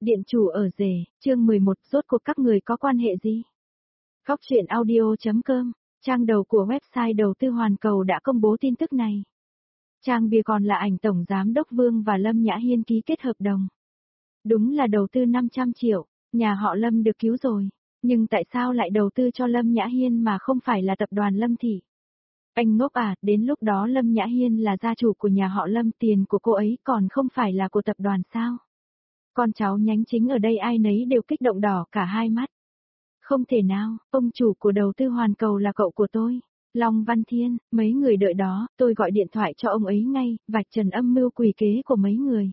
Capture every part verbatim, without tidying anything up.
Điện chủ ở rể, chương mười một, rốt cuộc các người có quan hệ gì? Góc truyện audio chấm com, trang đầu của website đầu tư hoàn cầu đã công bố tin tức này. Trang bìa còn là ảnh Tổng Giám đốc Vương và Lâm Nhã Hiên ký kết hợp đồng. Đúng là đầu tư năm trăm triệu, nhà họ Lâm được cứu rồi. Nhưng tại sao lại đầu tư cho Lâm Nhã Hiên mà không phải là tập đoàn Lâm Thị? Anh ngốc à, đến lúc đó Lâm Nhã Hiên là gia chủ của nhà họ Lâm, tiền của cô ấy còn không phải là của tập đoàn sao? Con cháu nhánh chính ở đây ai nấy đều kích động đỏ cả hai mắt. Không thể nào, ông chủ của đầu tư hoàn cầu là cậu của tôi, Long Văn Thiên, mấy người đợi đó, tôi gọi điện thoại cho ông ấy ngay, vạch trần âm mưu quỷ kế của mấy người.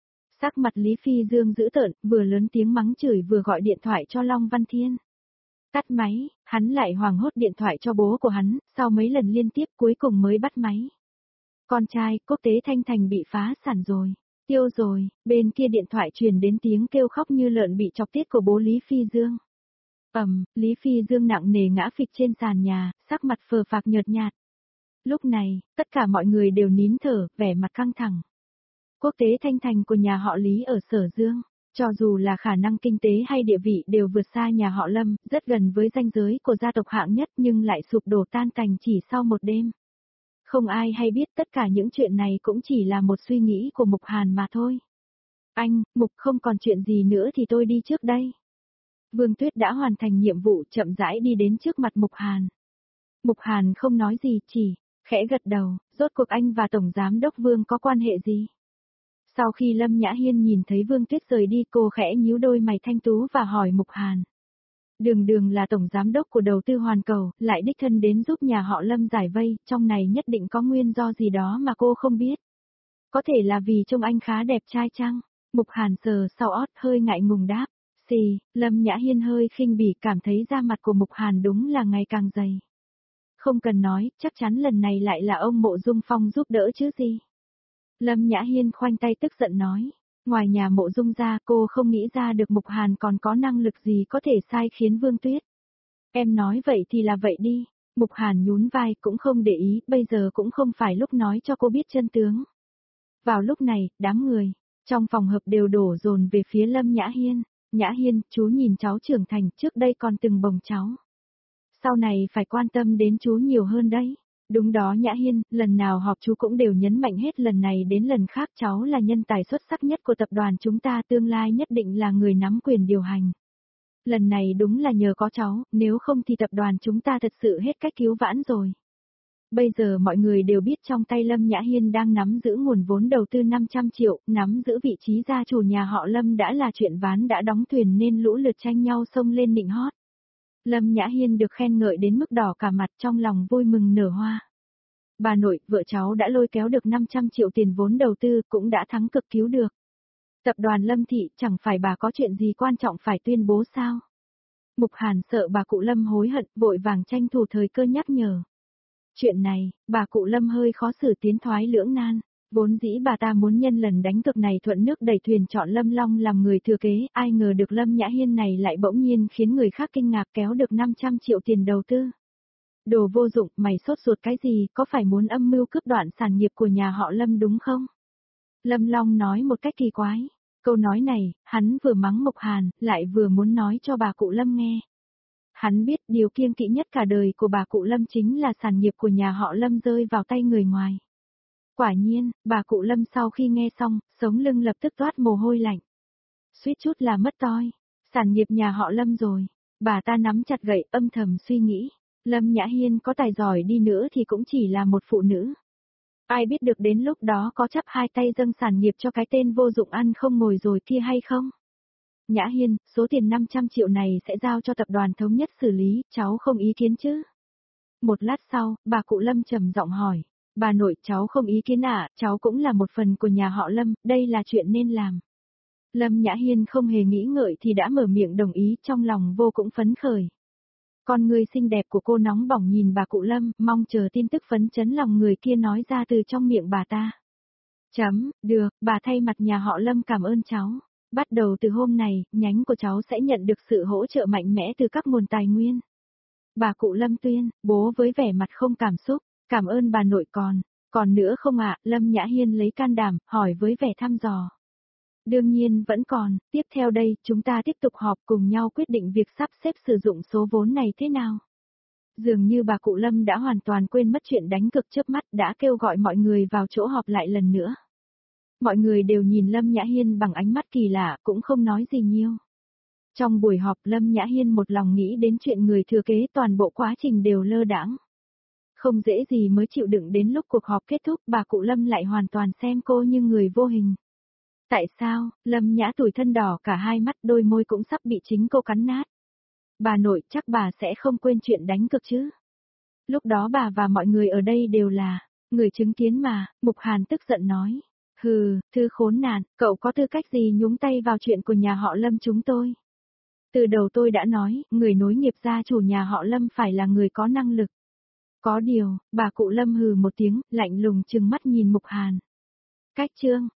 Sắc mặt Lý Phi Dương dữ tợn, vừa lớn tiếng mắng chửi vừa gọi điện thoại cho Long Văn Thiên. Tắt máy, hắn lại hoảng hốt điện thoại cho bố của hắn, sau mấy lần liên tiếp cuối cùng mới bắt máy. Con trai, Quốc tế Thanh Thành bị phá sản rồi. Tiêu rồi, bên kia điện thoại truyền đến tiếng kêu khóc như lợn bị chọc tiết của bố Lý Phi Dương. Ầm, Lý Phi Dương nặng nề ngã phịch trên sàn nhà, sắc mặt phờ phạc nhợt nhạt. Lúc này, tất cả mọi người đều nín thở, vẻ mặt căng thẳng. Quốc tế Thanh Thành của nhà họ Lý ở Sở Dương, cho dù là khả năng kinh tế hay địa vị đều vượt xa nhà họ Lâm, rất gần với ranh giới của gia tộc hạng nhất nhưng lại sụp đổ tan tành chỉ sau một đêm. Không ai hay biết tất cả những chuyện này cũng chỉ là một suy nghĩ của Mục Hàn mà thôi. Anh, Mục không còn chuyện gì nữa thì tôi đi trước đây. Vương Tuyết đã hoàn thành nhiệm vụ chậm rãi đi đến trước mặt Mục Hàn. Mục Hàn không nói gì chỉ, khẽ gật đầu, rốt cuộc anh và Tổng Giám đốc Vương có quan hệ gì? Sau khi Lâm Nhã Hiên nhìn thấy Vương Tuyết rời đi cô khẽ nhíu đôi mày thanh tú và hỏi Mục Hàn. Đường Đường là tổng giám đốc của đầu tư hoàn cầu, lại đích thân đến giúp nhà họ Lâm giải vây, trong này nhất định có nguyên do gì đó mà cô không biết. Có thể là vì trông anh khá đẹp trai chăng? Mục Hàn sờ sau ót hơi ngại ngùng đáp. Xì, Lâm Nhã Hiên hơi khinh bỉ cảm thấy da mặt của Mục Hàn đúng là ngày càng dày. Không cần nói, chắc chắn lần này lại là ông Mộ Dung Phong giúp đỡ chứ gì. Lâm Nhã Hiên khoanh tay tức giận nói. Ngoài nhà Mộ Dung ra cô không nghĩ ra được Mục Hàn còn có năng lực gì có thể sai khiến Vương Tuyết. Em nói vậy thì là vậy đi. Mục Hàn nhún vai cũng không để ý, bây giờ cũng không phải lúc nói cho cô biết chân tướng. Vào lúc này, đám người, trong phòng hợp đều đổ dồn về phía Lâm Nhã Hiên. Nhã Hiên, chú nhìn cháu trưởng thành, trước đây còn từng bồng cháu. Sau này phải quan tâm đến chú nhiều hơn đấy. Đúng đó Nhã Hiên, lần nào họp chú cũng đều nhấn mạnh hết lần này đến lần khác cháu là nhân tài xuất sắc nhất của tập đoàn chúng ta tương lai nhất định là người nắm quyền điều hành. Lần này đúng là nhờ có cháu, nếu không thì tập đoàn chúng ta thật sự hết cách cứu vãn rồi. Bây giờ mọi người đều biết trong tay Lâm Nhã Hiên đang nắm giữ nguồn vốn đầu tư năm trăm triệu, nắm giữ vị trí gia chủ nhà họ Lâm đã là chuyện ván đã đóng thuyền nên lũ lượt tranh nhau xông lên nịnh hót. Lâm Nhã Hiên được khen ngợi đến mức đỏ cả mặt trong lòng vui mừng nở hoa. Bà nội, vợ cháu đã lôi kéo được năm trăm triệu tiền vốn đầu tư cũng đã thắng cực cứu được. Tập đoàn Lâm Thị chẳng phải bà có chuyện gì quan trọng phải tuyên bố sao? Mục Hàn sợ bà cụ Lâm hối hận vội vàng tranh thủ thời cơ nhắc nhở. Chuyện này, bà cụ Lâm hơi khó xử tiến thoái lưỡng nan. Vốn dĩ bà ta muốn nhân lần đánh cược này thuận nước đẩy thuyền chọn Lâm Long làm người thừa kế, ai ngờ được Lâm Nhã Hiên này lại bỗng nhiên khiến người khác kinh ngạc kéo được năm trăm triệu tiền đầu tư. Đồ vô dụng, mày sốt ruột cái gì, có phải muốn âm mưu cướp đoạn sản nghiệp của nhà họ Lâm đúng không? Lâm Long nói một cách kỳ quái. Câu nói này, hắn vừa mắng Mục Hàn, lại vừa muốn nói cho bà cụ Lâm nghe. Hắn biết điều kiêng kỵ nhất cả đời của bà cụ Lâm chính là sản nghiệp của nhà họ Lâm rơi vào tay người ngoài. Quả nhiên, bà cụ Lâm sau khi nghe xong, sống lưng lập tức toát mồ hôi lạnh. Suýt chút là mất toi, sản nghiệp nhà họ Lâm rồi. Bà ta nắm chặt gậy âm thầm suy nghĩ, Lâm Nhã Hiên có tài giỏi đi nữa thì cũng chỉ là một phụ nữ. Ai biết được đến lúc đó có chắp hai tay dâng sản nghiệp cho cái tên vô dụng ăn không ngồi rồi kia hay không? Nhã Hiên, số tiền năm trăm triệu này sẽ giao cho tập đoàn thống nhất xử lý, cháu không ý kiến chứ? Một lát sau, bà cụ Lâm trầm giọng hỏi. Bà nội, cháu không ý kiến ạ, à, cháu cũng là một phần của nhà họ Lâm, đây là chuyện nên làm. Lâm Nhã Hiên không hề nghĩ ngợi thì đã mở miệng đồng ý, trong lòng vô cùng phấn khởi. Con người xinh đẹp của cô nóng bỏng nhìn bà cụ Lâm, mong chờ tin tức phấn chấn lòng người kia nói ra từ trong miệng bà ta. Chấm, được, bà thay mặt nhà họ Lâm cảm ơn cháu. Bắt đầu từ hôm này, nhánh của cháu sẽ nhận được sự hỗ trợ mạnh mẽ từ các nguồn tài nguyên. Bà cụ Lâm tuyên, bố với vẻ mặt không cảm xúc. Cảm ơn bà nội còn, còn nữa không ạ? Lâm Nhã Hiên lấy can đảm, hỏi với vẻ thăm dò. Đương nhiên vẫn còn, tiếp theo đây, chúng ta tiếp tục họp cùng nhau quyết định việc sắp xếp sử dụng số vốn này thế nào. Dường như bà cụ Lâm đã hoàn toàn quên mất chuyện đánh cược chớp mắt, đã kêu gọi mọi người vào chỗ họp lại lần nữa. Mọi người đều nhìn Lâm Nhã Hiên bằng ánh mắt kỳ lạ, cũng không nói gì nhiều. Trong buổi họp, Lâm Nhã Hiên một lòng nghĩ đến chuyện người thừa kế, toàn bộ quá trình đều lơ đãng. Không dễ gì mới chịu đựng đến lúc cuộc họp kết thúc, bà cụ Lâm lại hoàn toàn xem cô như người vô hình. Tại sao? Lâm Nhã tủi thân đỏ cả hai mắt, đôi môi cũng sắp bị chính cô cắn nát. Bà nội, chắc bà sẽ không quên chuyện đánh cược chứ? Lúc đó bà và mọi người ở đây đều là người chứng kiến mà, Mục Hàn tức giận nói. Hừ, thư khốn nạn, cậu có tư cách gì nhúng tay vào chuyện của nhà họ Lâm chúng tôi? Từ đầu tôi đã nói, người nối nghiệp gia chủ nhà họ Lâm phải là người có năng lực. Có điều, bà cụ Lâm hừ một tiếng, lạnh lùng trừng mắt nhìn Mục Hàn. Cách chương,